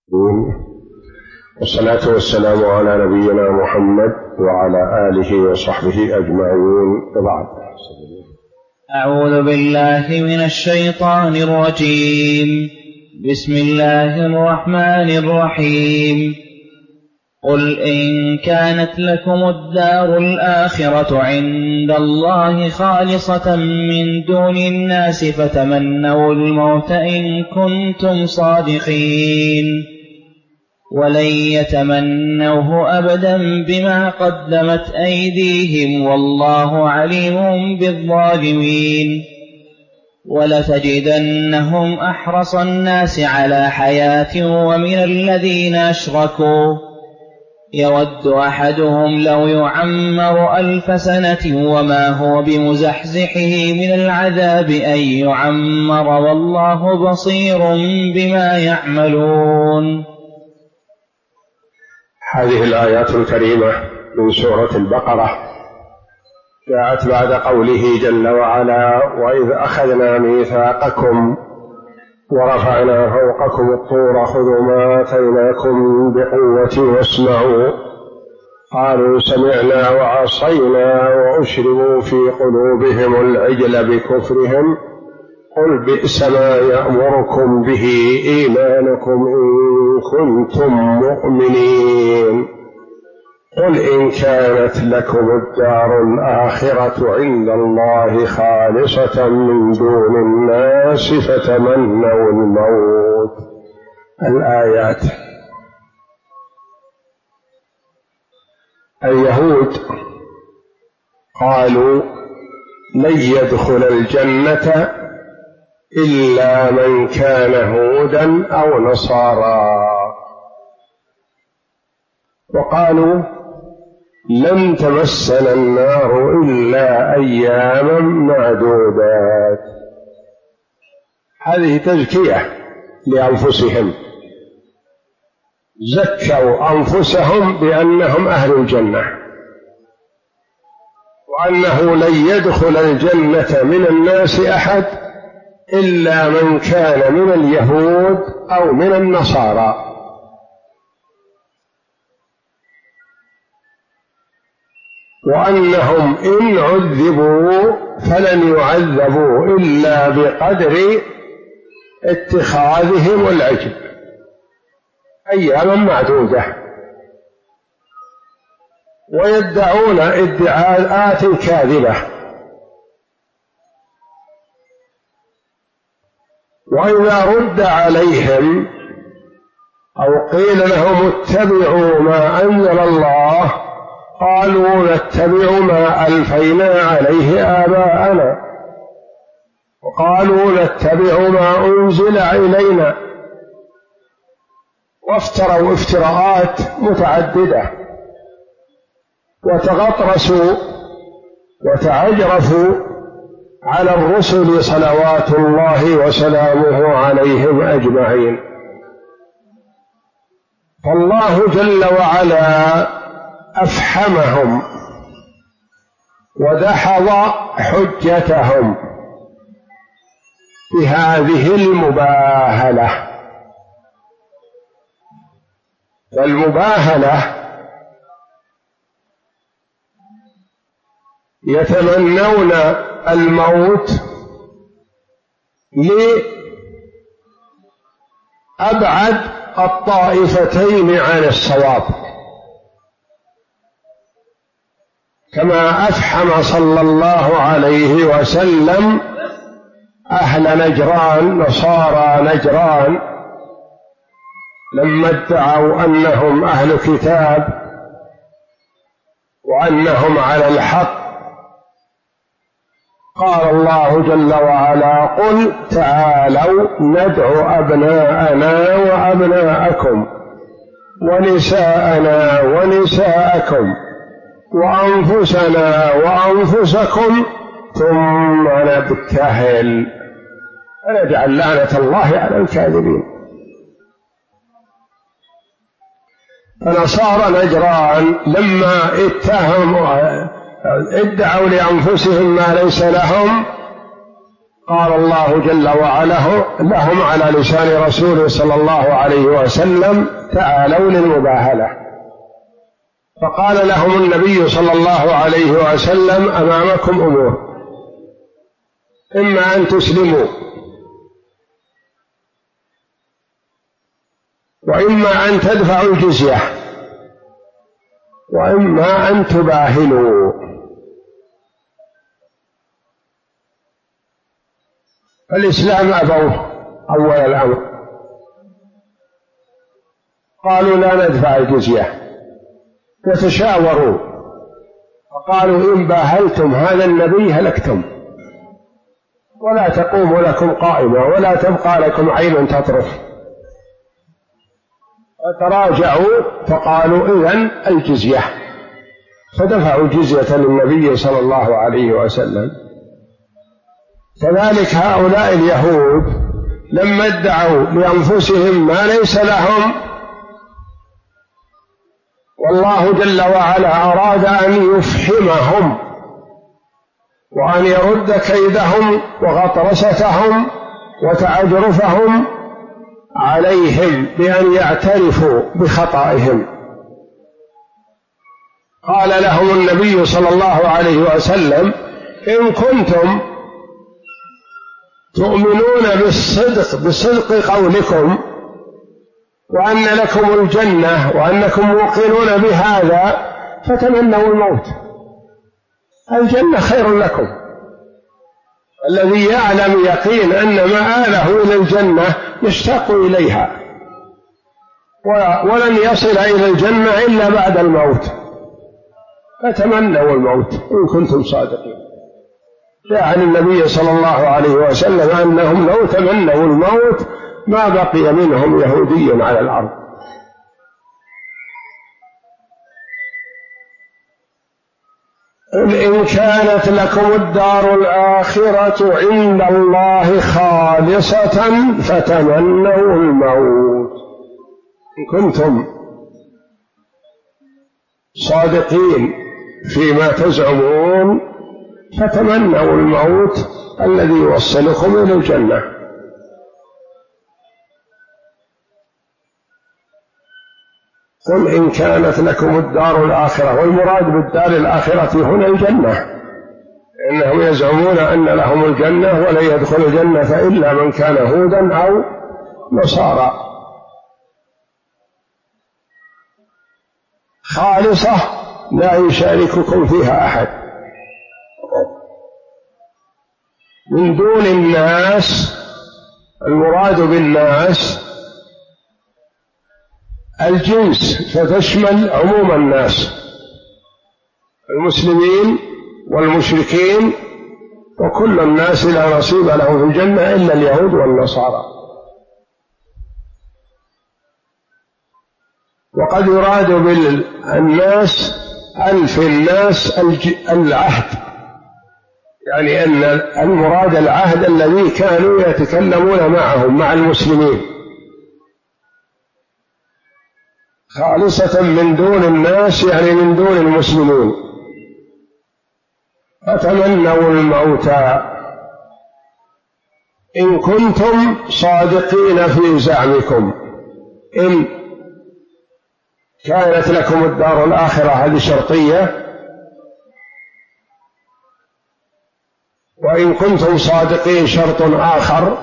والصلاة والسلام على نبينا محمد وعلى آله وصحبه أجمعين، وبعد. أعوذ بالله من الشيطان الرجيم. بسم الله الرحمن الرحيم. قل إن كانت لكم الدار الآخرة عند الله خالصة من دون الناس فتمنوا الموت إن كنتم صادقين، ولن يتمنوه أبدا بما قدمت أيديهم والله عليم بالظالمين. ولتجدنهم أحرص الناس على حياة ومن الذين أشركوا يود أحدهم لو يعمر 1000 سنة وما هو بمزحزحه من العذاب أن يعمر والله بصير بما يعملون. هذه الآيات الكريمة من سورة البقرة جاءت بعد قوله جل وعلا: وإذ أخذنا ميثاقكم ورفعنا فوقكم الطور خذوا ما آتيناكم بقوة واسمعوا قالوا سمعنا وعصينا وأشربوا في قلوبهم العجل بكفرهم قل بئس ما يأمركم به إيمانكم إن كنتم مؤمنين. قل إن كانت لكم الدار الآخرة عند الله خالصة من دون الناس فتمنوا الموت. الآيات. اليهود قالوا لن يدخل الجنة إلا من كان هودا أو نصارى، وقالوا لن تمسنا النار إلا أياما معدودات. هذه تزكية لأنفسهم، زكوا أنفسهم بأنهم أهل الجنة، وأنه لن يدخل الجنة من الناس أحد إلا من كان من اليهود أو من النصارى. وأنهم إن عذبوا فلن يعذبوا إلا بقدر اتخاذهم العجل أياما معدودة، ويدعون ادعاءات كاذبة. وإذا رد عليهم أو قيل لهم اتبعوا ما أنزل الله قالوا نتبع ما ألفينا عليه آباءنا، وقالوا نتبع ما أنزل إلينا، وافتروا افتراءات متعددة، وتغطرسوا وتعجرفوا على الرسل صلوات الله وسلامه عليهم أجمعين. فالله جل وعلا أفحمهم ودحض حجتهم بهذه المباهلة. فالمباهلة يتمنون الموت لأبعد الطائفتين عن الصواب، كما أفحم صلى الله عليه وسلم أهل نجران، نصارى نجران، لما ادعوا أنهم أهل كتاب وأنهم على الحق. قال الله جل وعلا: قل تعالوا ندعو أبناءنا وأبناءكم ونساءنا ونساءكم وأنفسنا وأنفسكم ثم نبتهل فنجعل لعنة الله على الكاذبين. فنصارى نجران لما ادعوا لأنفسهم ما ليس لهم قال الله جل وعلا لهم على لسان رسوله صلى الله عليه وسلم: تعالوا للمباهلة. فقال لهم النبي صلى الله عليه وسلم: أمامكم أمور، إما أن تسلموا وإما أن تدفعوا الجزية وإما أن تباهلوا. الإسلام أبوه أول الأمر، قالوا لا ندفع الجزية، وتشاوروا وقالوا: إن باهلتم هذا النبي هلكتم، ولا تقوم لكم قائمة ولا تبقى لكم عين تطرف. فتراجعوا فقالوا: إذن الجزية، فدفعوا الجزية للنبي صلى الله عليه وسلم. كذلك هؤلاء اليهود لما ادعوا لأنفسهم ما ليس لهم، والله جل وعلا أراد أن يفحمهم وأن يرد كيدهم وغطرستهم وتعجرفهم عليهم بأن يعترفوا بخطئهم. قال لهم النبي صلى الله عليه وسلم: إن كنتم تؤمنون بصدق قولكم وأن لكم الجنة وأنكم موقنون بهذا فتمنوا الموت، الجنة خير لكم. الذي يعلم يقين أن مآله إلى الجنة يشتاق إليها، ولن يصل إلى الجنة إلا بعد الموت، فتمنوا الموت إن كنتم صادقين. جاء عن النبي صلى الله عليه وسلم أنهم لو تمنوا الموت ما بقي منهم يهودي على الأرض. قل إن كانت لكم الدار الآخرة عند الله خالصة فتمنوا الموت، إن كنتم صادقين فيما تزعمون فتمنوا الموت الذي يوصلكم إلى الجنة. قل إن كانت لكم الدار الآخرة، والمراد بالدار الآخرة هنا الجنة، إنهم يزعمون أن لهم الجنة ولا يدخل الجنة إلا من كان هودا أو نصارى. خالصة لا يشارككم فيها أحد، من دون الناس. المراد بالناس الجنس، فتشمل عموم الناس، المسلمين والمشركين وكل الناس لا نصيب لهم في الجنة إلا اليهود والنصارى. وقد يراد بالناس ألف الناس العهد، يعني أن المراد العهد الذي كانوا يتكلمون معهم مع المسلمين. خالصة من دون الناس يعني من دون المسلمين. فتمنوا الموت إن كنتم صادقين في زعمكم. إن كانت لكم الدار الآخرة هذه شرطية، وإن كنتم صادقين شرط آخر.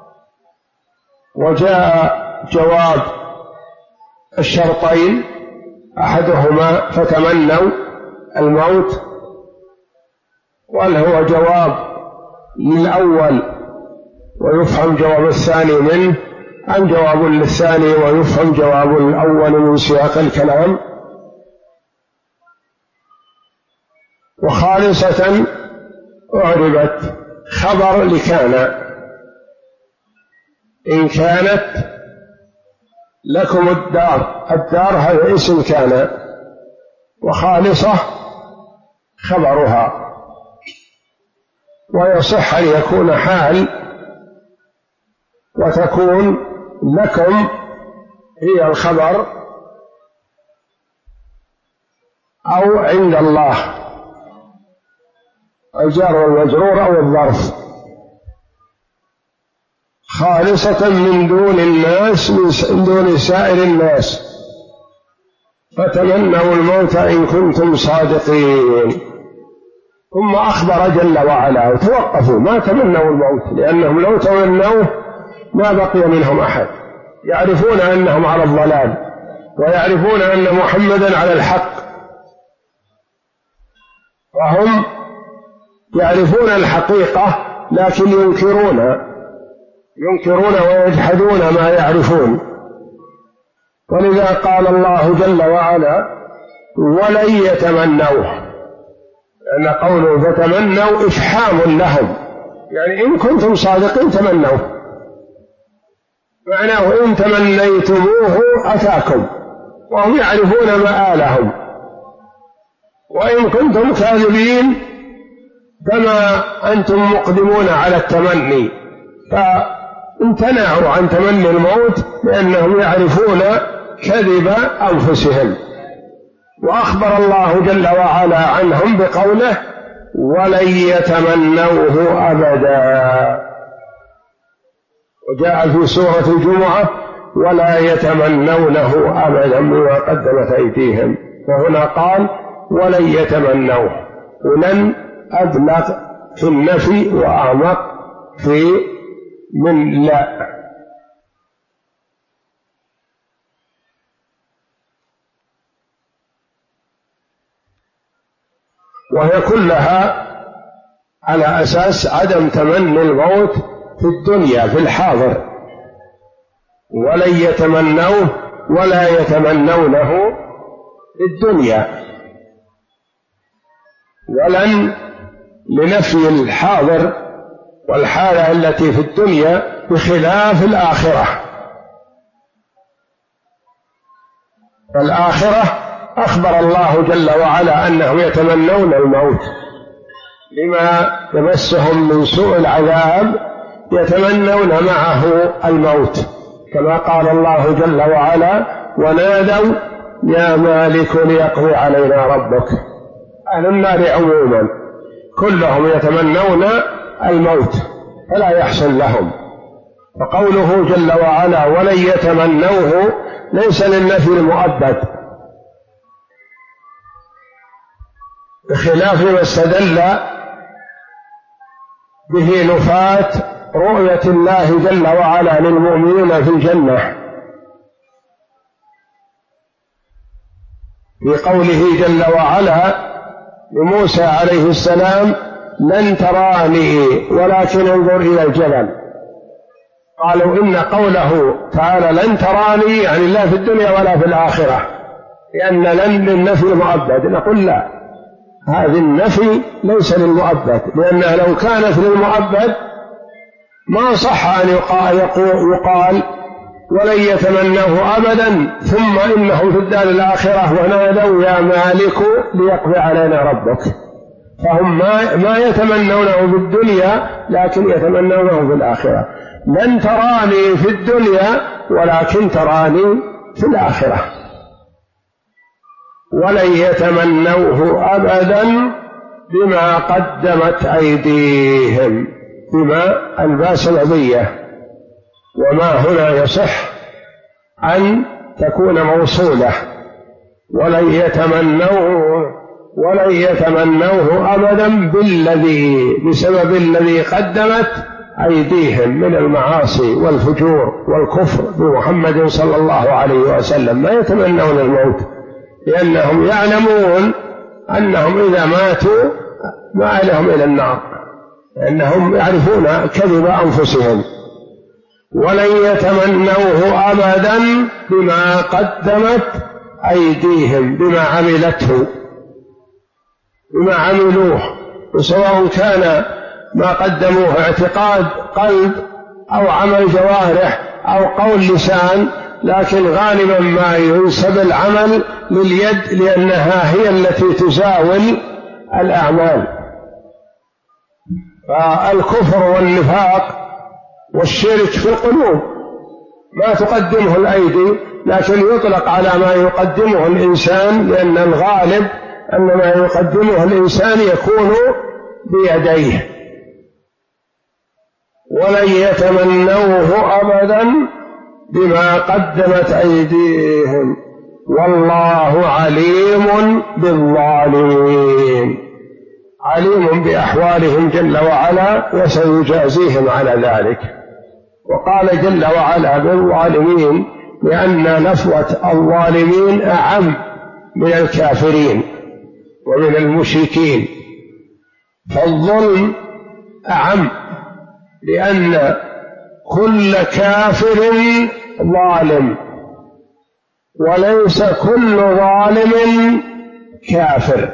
وجاء جواب الشرطين أحدهما فتمنوا الموت، وهل هو جواب للأول ويفهم جواب الثاني منه، أم جواب للثاني ويفهم جواب الأول من سياق الكلام. وخالصة أعربت خبر لكان، إن كانت لكم الدار هذا اسم كان، وخالصة خبرها، ويصح أن يكون حال وتكون لكم هي الخبر، أو عند الله الجار والمجرور أو الظرف. خالصة من دون الناس، من دون سائر الناس، فتمنوا الموت إن كنتم صادقين. ثم أخبر جل وعلا وتوقفوا ما تمنوا الموت، لأنهم لو تمنوه ما بقي منهم أحد، يعرفون أنهم على الضلال ويعرفون أن محمدا على الحق، وهم يعرفون الحقيقة لكن ينكرون ويجحدون ما يعرفون. ولذا قال الله جل وعلا ولن يتمنوه، لأن قوله فتمنوا إفحام لهم، يعني إن كنتم صادقين تمنوه، معناه إن تمنيتموه أتاكم، وهم يعرفون مآلهم، وإن كنتم كاذبين فما أنتم مقدمون على التمني، فامتنعوا عن تمني الموت لأنهم يعرفون كذب أنفسهم. وأخبر الله جل وعلا عنهم بقوله ولن يتمنوه أبدا، وجاء في سورة الجمعة ولا يتمنونه أبدا بما قدمت أيديهم، وهنا قال ولن يتمنوه، ولن أبلغ في النفي وأعمق في من لا. وهي كلها على أساس عدم تمني الموت في الدنيا في الحاضر، ولن يتمنوه ولا يتمنونه في الدنيا، ولن لنفي الحاضر والحالة التي في الدنيا بخلاف الآخرة. فالآخرة أخبر الله جل وعلا أنهم يتمنون الموت لما يمسهم من سوء العذاب، يتمنون معه الموت، كما قال الله جل وعلا ونادوا يا مالك ليقضي علينا ربك. أهل النار عموما كلهم يتمنون الموت فلا يحصل لهم، فقوله جل وعلا ولن يتمنوه ليس للنفي المؤبد، بخلاف ما استدل به نفاة رؤية الله جل وعلا للمؤمنين في الجنة، في قوله جل وعلا لموسى عليه السلام لن تراني ولكن انظر إلى الجبل. قالوا إن قوله تعالى لن تراني يعني لا في الدنيا ولا في الآخرة، لأن لن للنفي المؤبد. نقول لا، هذا النفي ليس للمؤبد، لأنه لو كانت للمؤبد ما صح أن يقال ولن يتمنوه أبدا ثم إنهم في الدار الآخرة ونادوا يا مالك ليقضي علينا ربك. فهم ما يتمنونه في الدنيا لكن يتمنونه في الآخرة. لن تراني في الدنيا ولكن تراني في الآخرة. ولن يتمنوه أبدا بما قدمت أيديهم، بما الباء سببية، وما هنا يصح أن تكون موصولة. ولن يتمنوه أبدا بسبب الذي قدمت أيديهم من المعاصي والفجور والكفر بمحمد صلى الله عليه وسلم. ما يتمنون الموت لأنهم يعلمون أنهم إذا ماتوا ما لهم إلى النار، لأنهم يعرفون كذب أنفسهم. ولن يتمنوه أبدا بما قدمت أيديهم، بما عملته، بما عملوه، وسواء كان ما قدموه اعتقاد قلب أو عمل جوارح أو قول لسان، لكن غالبا ما ينسب العمل لليد لأنها هي التي تزاول الأعمال. فالكفر والنفاق والشرك في القلوب ما تقدمه الأيدي، لكن يطلق على ما يقدمه الإنسان، لأن الغالب أن ما يقدمه الإنسان يكون بيديه. ولن يتمنوه أبدا بما قدمت أيديهم والله عليم بالظالمين، عليم بأحوالهم جل وعلا وسيجازيهم على ذلك. وقال جل وعلا بالظالمين لأن لفظة الظالمين أعم من الكافرين ومن المشركين، فالظلم أعم لأن كل كافر ظالم وليس كل ظالم كافر،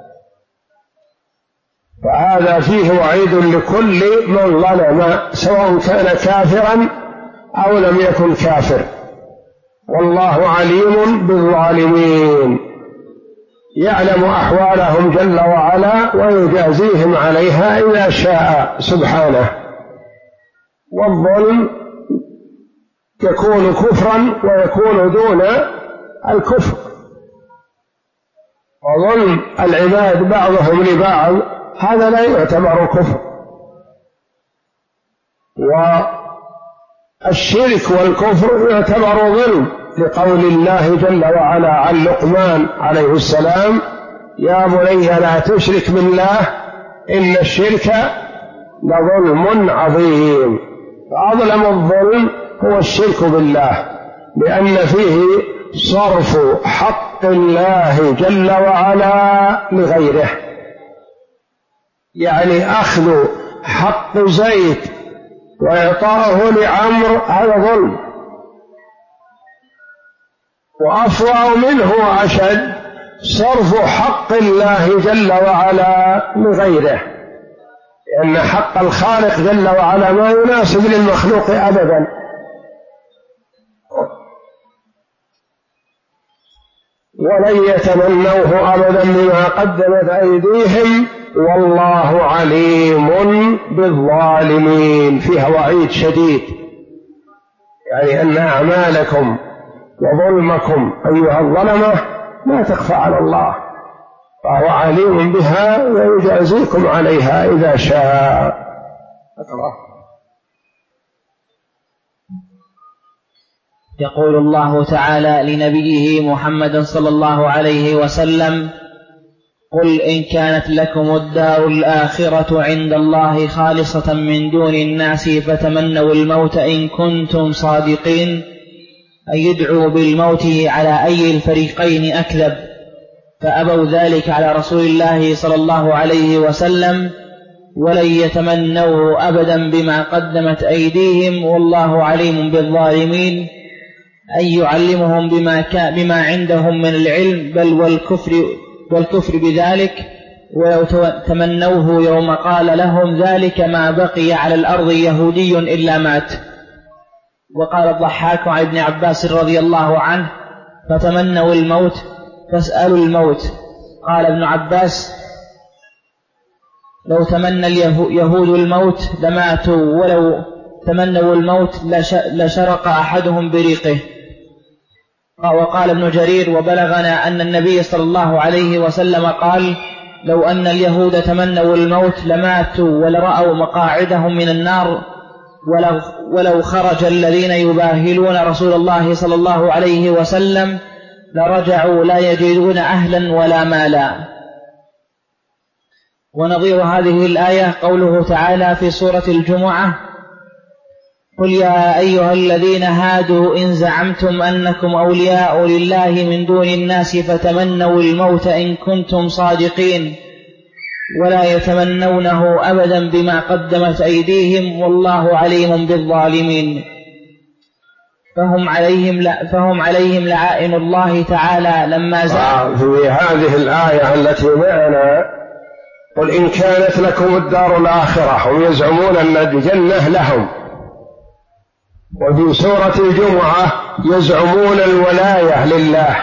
فهذا فيه وعيد لكل من ظلم سواء كان كافرا أو لم يكن كافر، والله عليم بالظالمين يعلم أحوالهم جل وعلا ويجازيهم عليها إذا شاء سبحانه. والظلم يكون كفرا ويكون دون الكفر، وظلم العباد بعضهم لبعض هذا لا يعتبر كفر. والشرك والكفر يعتبر ظلم لقول الله جل وعلا عن لقمان عليه السلام: يا بني لا تشرك بالله إن الشرك لظلم عظيم. فأظلم الظلم هو الشرك بالله، لأن فيه صرف حق الله جل وعلا لغيره، يعني أخذ حق زيد وإعطاؤه لعمرو هذا ظلم، وأفظع منه وأشد صرف حق الله جل وعلا لغيره، لأن حق الخالق جل وعلا ما يناسب للمخلوق أبدا. ولن يتمنوه أبدا بما قدمت أيديهم والله عليم بالظالمين. فيها وعيد شديد، يعني أن أعمالكم وظلمكم أيها الظلمة لا تخفى على الله، فهو عليم بها ويجازيكم عليها إذا شاء. أقرأ. يقول الله تعالى لنبيه محمد صلى الله عليه وسلم: قل إن كانت لكم الدار الآخرة عند الله خالصة من دون الناس فتمنوا الموت إن كنتم صادقين، أن يدعوا بالموت على أي الفريقين أكذب، فأبوا ذلك على رسول الله صلى الله عليه وسلم، ولن يتمنوه أبدا بما قدمت أيديهم والله عليم بالظالمين، أن يعلمهم بما عندهم من العلم بل والكفر بذلك، ولو تمنوه يوم قال لهم ذلك ما بقي على الأرض يهودي إلا مات. وقال الضحاك عن ابن عباس رضي الله عنه: فتمنوا الموت فاسألوا الموت. قال ابن عباس: لو تمنى اليهود الموت لماتوا، ولو تمنوا الموت لشرق أحدهم بريقه. وقال ابن جرير: وبلغنا أن النبي صلى الله عليه وسلم قال: لو أن اليهود تمنوا الموت لماتوا ولرأوا مقاعدهم من النار، ولو خرج الذين يباهلون رسول الله صلى الله عليه وسلم لرجعوا لا يجدون أهلا ولا مالا. ونظير هذه الآية قوله تعالى في سورة الجمعة: قل يا أيها الذين هادوا إن زعمتم أنكم أولياء لله من دون الناس فتمنوا الموت إن كنتم صادقين ولا يتمنونه أبدا بما قدمت أيديهم والله عليم بالظالمين. فهم عليهم لعائن الله تعالى لما زعموا. في هذه الآية التي معنا: قل إن كانت لكم الدار الآخرة، هم يزعمون أن الجنة لهم. وفي سورة الجمعة يزعمون الولاية لله،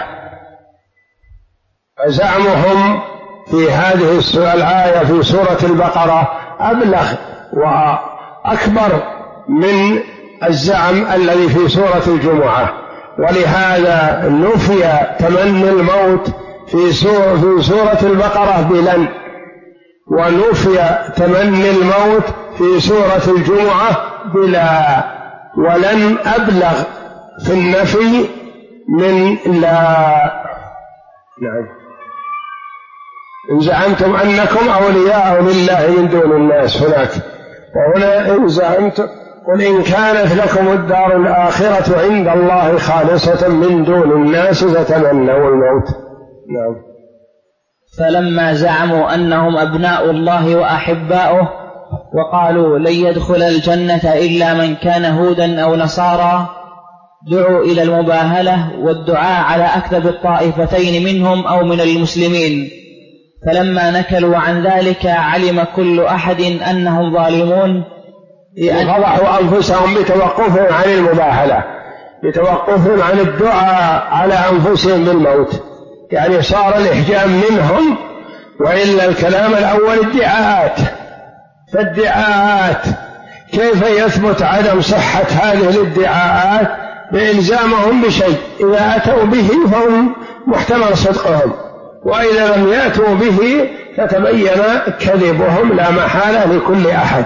فزعمهم في هذه الآية في سورة البقرة أبلغ وأكبر من الزعم الذي في سورة الجمعة، ولهذا نفي تمني الموت في سورة البقرة بلن، ونفي تمني الموت في سورة الجمعة بلا، ولن أبلغ في النفي من لا. نعم. إن زعمتم أنكم أولياء لله من دون الناس هناك، وهنا إن زعمتم قل إن كانت لكم الدار الآخرة عند الله خالصة من دون الناس فتمنوا الموت. نعم. فلما زعموا أنهم أبناء الله وأحباؤه وقالوا لن يدخل الجنة إلا من كان هودا أو نصارى، دعوا إلى المباهلة والدعاء على أكذب الطائفتين منهم أو من المسلمين. فلما نكلوا عن ذلك علم كل أحد أنهم ظالمون، فضحوا أنفسهم بتوقفهم عن المباهلة، بتوقفهم عن الدعاء على أنفسهم بالموت، يعني صار الإحجام منهم. وإلا الكلام الأول ادعاءات، فالادعاءات كيف يثبت عدم صحة هذه الادعاءات؟ بإلزامهم بشيء، إذا أتوا به فهم محتمل صدقهم، وإذا لم يأتوا به فتبين كذبهم لا محالة لكل أحد.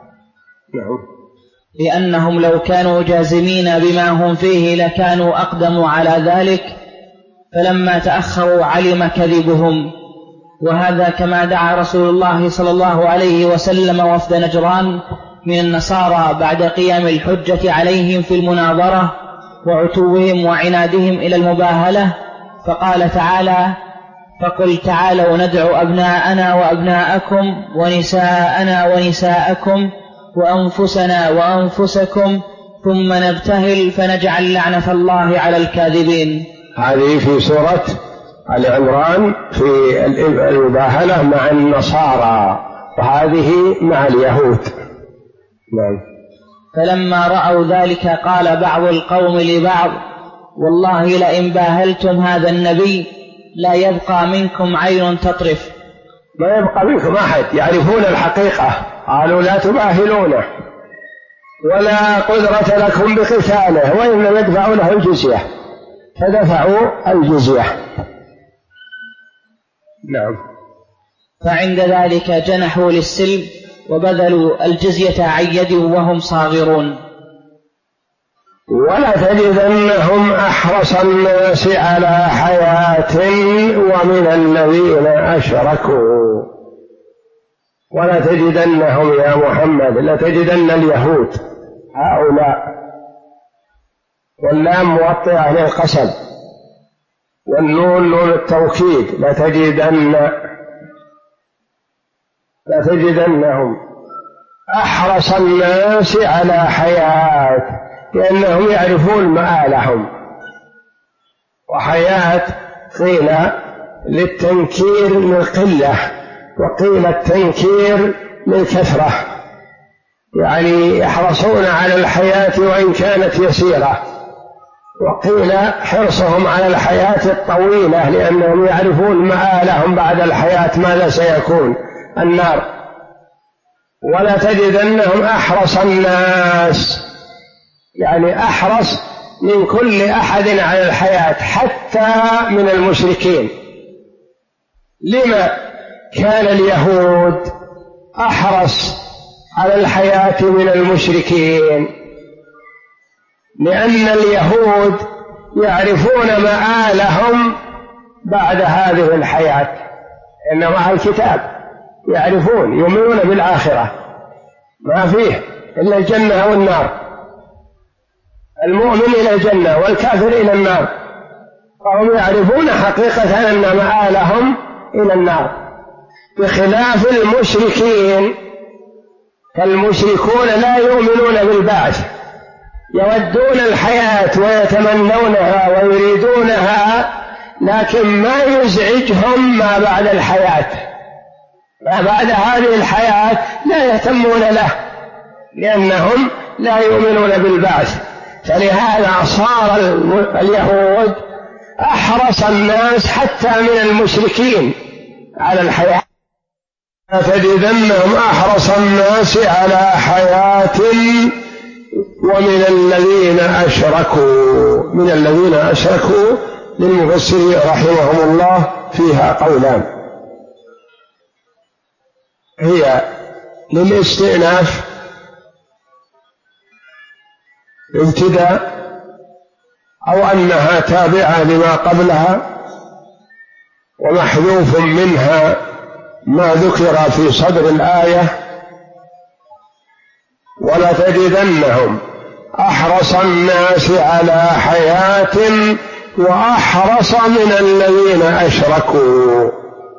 لأنهم لو كانوا جازمين بما هم فيه لكانوا أقدموا على ذلك، فلما تأخروا علم كذبهم. وهذا كما دعا رسول الله صلى الله عليه وسلم وفد نجران من النصارى بعد قيام الحجة عليهم في المناظرة وعتوهم وعنادهم إلى المباهلة، فقال تعالى: فقل تعالوا ندعو أبناءنا وأبناءكم ونساءنا ونساءكم وأنفسنا وأنفسكم ثم نبتهل فنجعل لعنة الله على الكاذبين. هذه في سورة آل عمران في المباهلة مع النصارى، وهذه مع اليهود. فلما رأوا ذلك قال بعض القوم لبعض: والله لئن باهلتم هذا النبي لا يبقى منكم عين تطرف. ما يبقى منكم أحد يعرفون الحقيقة. قالوا لا تباهلونه ولا قدرة لكم بقتاله وإن يدفعوا له الجزية، فدفعوا الجزية. نعم. فعند ذلك جنحوا للسلم وبذلوا الجزية عن يد وهم صاغرون. ولا تجدنهم أحرص الناس على حياة ومن الذين أشركوا. ولا تجدنهم يا محمد، لا تجدن اليهود هؤلاء، واللام موطئة للقسم والنون نون التوكيد، لا تجدنهم أحرص الناس على حياة، لأنهم يعرفون مآلهم. وحياة قيل للتنكير للقلة، وقيل التنكير للكثرة، يعني يحرصون على الحياة وإن كانت يسيرة. وقيل حرصهم على الحياة الطويلة، لأنهم يعرفون مآلهم بعد الحياة ماذا سيكون، النار. ولا تجدنهم أحرص الناس، يعني أحرص من كل أحد على الحياة حتى من المشركين. لما كان اليهود أحرص على الحياة من المشركين؟ لأن اليهود يعرفون مآلهم بعد هذه الحياة، إن مع الكتاب يعرفون، يؤمنون بالآخرة، ما فيه إلا الجنة والنار، المؤمن إلى الجنة والكافر إلى النار، فهم يعرفون حقيقة أن مآلهم إلى النار، بخلاف المشركين. فالمشركون لا يؤمنون بالبعث، يودون الحياة ويتمنونها ويريدونها، لكن ما يزعجهم ما بعد الحياة، ما بعد هذه الحياة لا يهتمون له، لأنهم لا يؤمنون بالبعث. فلهذا صار اليهود أحرص الناس حتى من المشركين على الحياة. فتجدنهم أحرص الناس على حياة ومن الذين أشركوا. من الذين أشركوا للمفسرين رحمهم الله فيها قولان: هي للاستئناف ابتداء أو أنها تابعة لما قبلها ومحذوف منها ما ذكر في صدر الآية. ولتجدنهم أحرص الناس على حياة وأحرص من الذين أشركوا،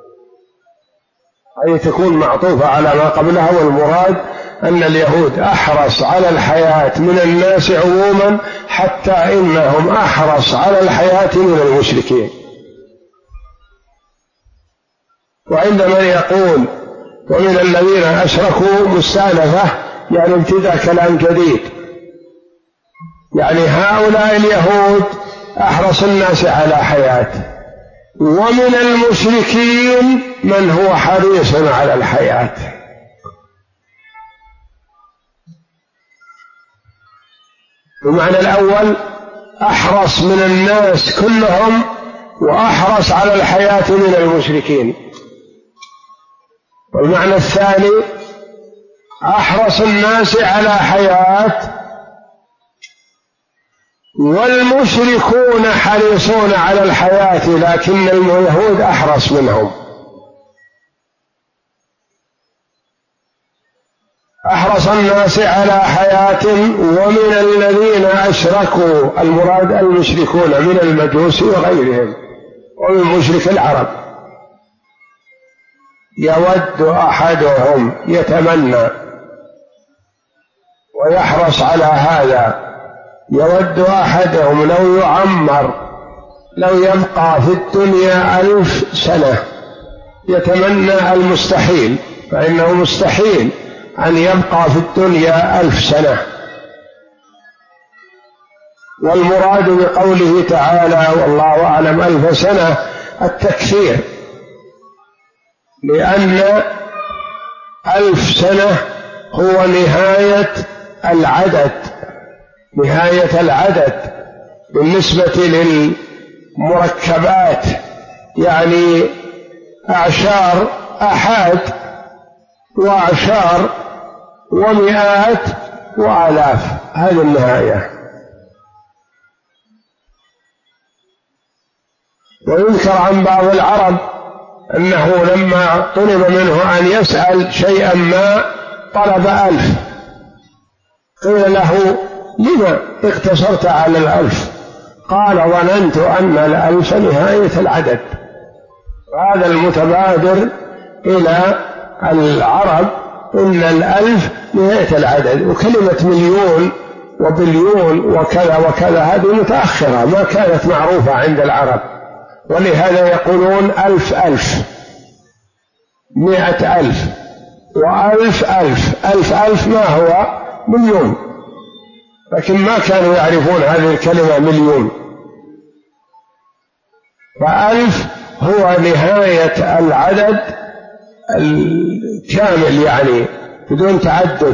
أي تكون معطوفة على ما قبلها، والمراد أن اليهود أحرص على الحياة من الناس عموما، حتى إنهم أحرص على الحياة من المشركين. وعندما يقول ومن الذين أشركوا مستأنفة يعني ابتدأ كلام جديد، يعني هؤلاء اليهود أحرص الناس على حياة، ومن المشركين من هو حريص على الحياة. المعنى الأول أحرص من الناس كلهم وأحرص على الحياة من المشركين. والمعنى الثاني أحرص الناس على حياة والمشركون حريصون على الحياة، لكن اليهود أحرص منهم. أحرص الناس على حياة ومن الذين أشركوا، المراد المشركون من المجوس وغيرهم ومن مشرك العرب. يود أحدهم يتمنى ويحرص على هذا، يود أحدهم لو يعمر، لو يبقى في الدنيا 1000 سنة، يتمنى المستحيل، فإنه مستحيل أن يبقى في الدنيا 1000 سنة. والمراد بقوله تعالى والله أعلم 1000 سنة التكثير، لأن 1000 سنة هو نهاية العدد، نهاية العدد بالنسبة للمركبات، يعني أعشار أحاد وأعشار ومئات وآلاف، هذه النهاية. ويذكر عن بعض العرب أنه لما طلب منه أن يسأل شيئا ما طلب 1000، قيل له لما اقتصرت على 1000؟ قال ظننت أن 1000 نهاية العدد. هذا المتبادر إلى العرب إن 1000 نهاية العدد، وكلمة مليون وبليون وكذا وكذا هذه متأخرة ما كانت معروفة عند العرب، ولهذا يقولون 1000 1000 100,000 و1000 1000 1000 ما هو مليون، لكن ما كانوا يعرفون هذه الكلمة مليون. ف1000 هو نهاية العدد الكامل، يعني بدون تعدد،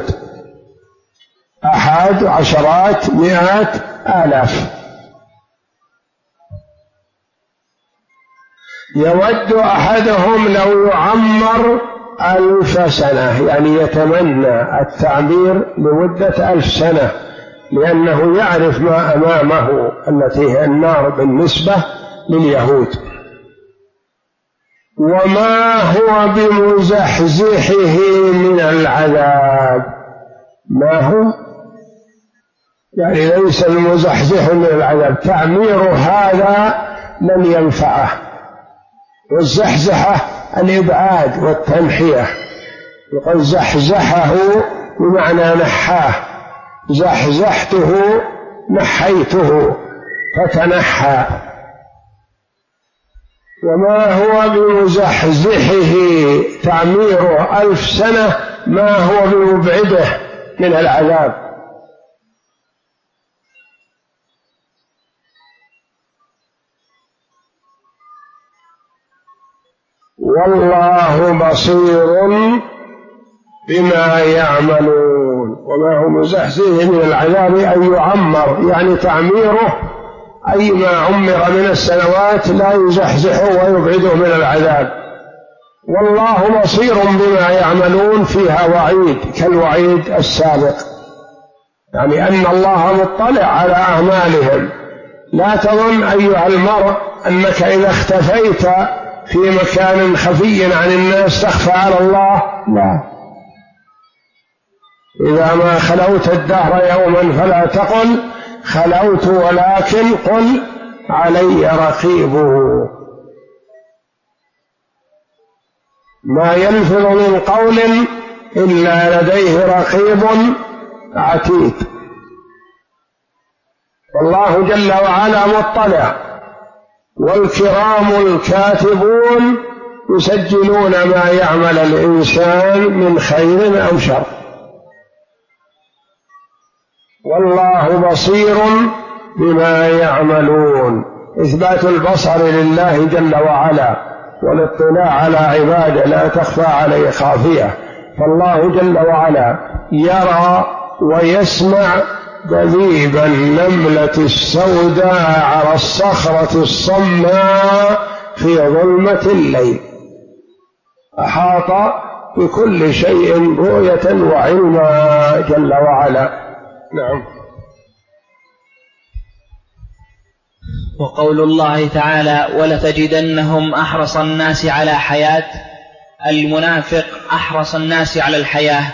أحاد عشرات مئات آلاف. يود أحدهم لو يعمر 1000 سنة، يعني يتمنى التعمير لمدة 1000 سنة، لأنه يعرف ما أمامه التي هي النار بالنسبة لليهود. وما هو بمزحزحه من العذاب، ما هو يعني ليس المزحزح من العذاب، تعمير هذا لن ينفعه. والزحزحة الإبعاد والتنحية، يقول زحزحه بمعنى نحاه، زحزحته نحيته فتنحى. وما هو بمزحزحه تعميره 1000 سنة، ما هو بمبعده من العذاب. والله بصير بما يعملون. وما هو مزحزحه من العذاب أن يعمر، يعني تعميره أي ما عمر من السنوات لا يزحزحه ويبعده من العذاب. والله بصير بما يعملون، فيها وعيد كالوعيد السابق، يعني أن الله مطلع على أعمالهم. لا تظن أيها المرء أنك إذا اختفيت في مكان خفي عن الناس تخفى على الله، لا. إذا ما خلوت الدهر يوما فلا تقل خلوت، ولكن قل علي رقيبه. ما يلفظ من قول إلا لديه رقيب عتيد. والله جل وعلا مطلع، والكرام الكاتبون يسجلون ما يعمل الإنسان من خير أو شر. والله بصير بما يعملون. إثبات البصر لله جل وعلا والاطلاع على عباده لا تخفى عليه خافية. فالله جل وعلا يرى ويسمع دبيب النملة السوداء على الصخرة الصماء في ظلمة الليل. أحاط بكل شيء رؤية وعلما جل وعلا. نعم. وقول الله تعالى ولتجدنهم أحرص الناس على حياة، المنافق أحرص الناس على الحياة.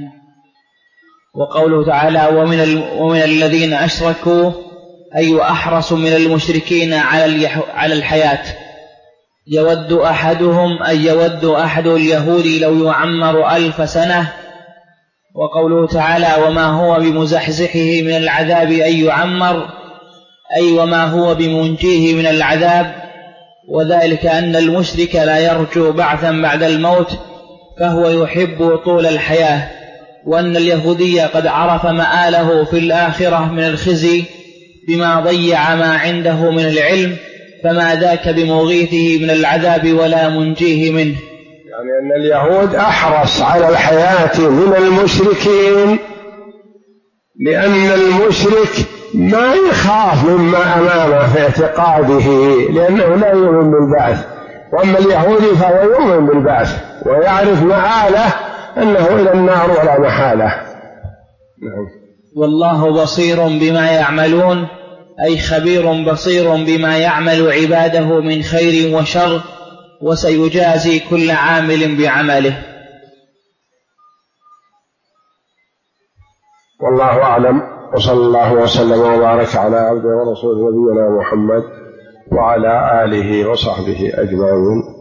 وقوله تعالى ومن الذين أشركوا أي أحرص من المشركين على الحياة. يود أحدهم أي يود أحد اليهود لو يعمر 1000 سنة. وقوله تعالى وما هو بمزحزحه من العذاب أن يعمر أي وما هو بمنجيه من العذاب. وذلك أن المشرك لا يرجو بعثا بعد الموت فهو يحب طول الحياة، وأن اليهودي قد عرف مآله في الآخرة من الخزي بما ضيع ما عنده من العلم، فما ذاك بمغيثه من العذاب ولا منجيه منه. يعني أن اليهود أحرص على الحياة من المشركين، لأن المشرك ما يخاف مما أمامه في اعتقاده لأنه لا يؤمن بالبعث، وأما اليهودي فهو يؤمن بالبعث ويعرف مآله أنه إلى النار ولا محالة. والله بصير بما يعملون أي خبير بصير بما يعمل عباده من خير وشر، وسيجازي كل عامل بعمله. والله أعلم، وصلى الله وسلم وبارك على عبده ورسوله نبينا محمد وعلى آله وصحبه أجمعين.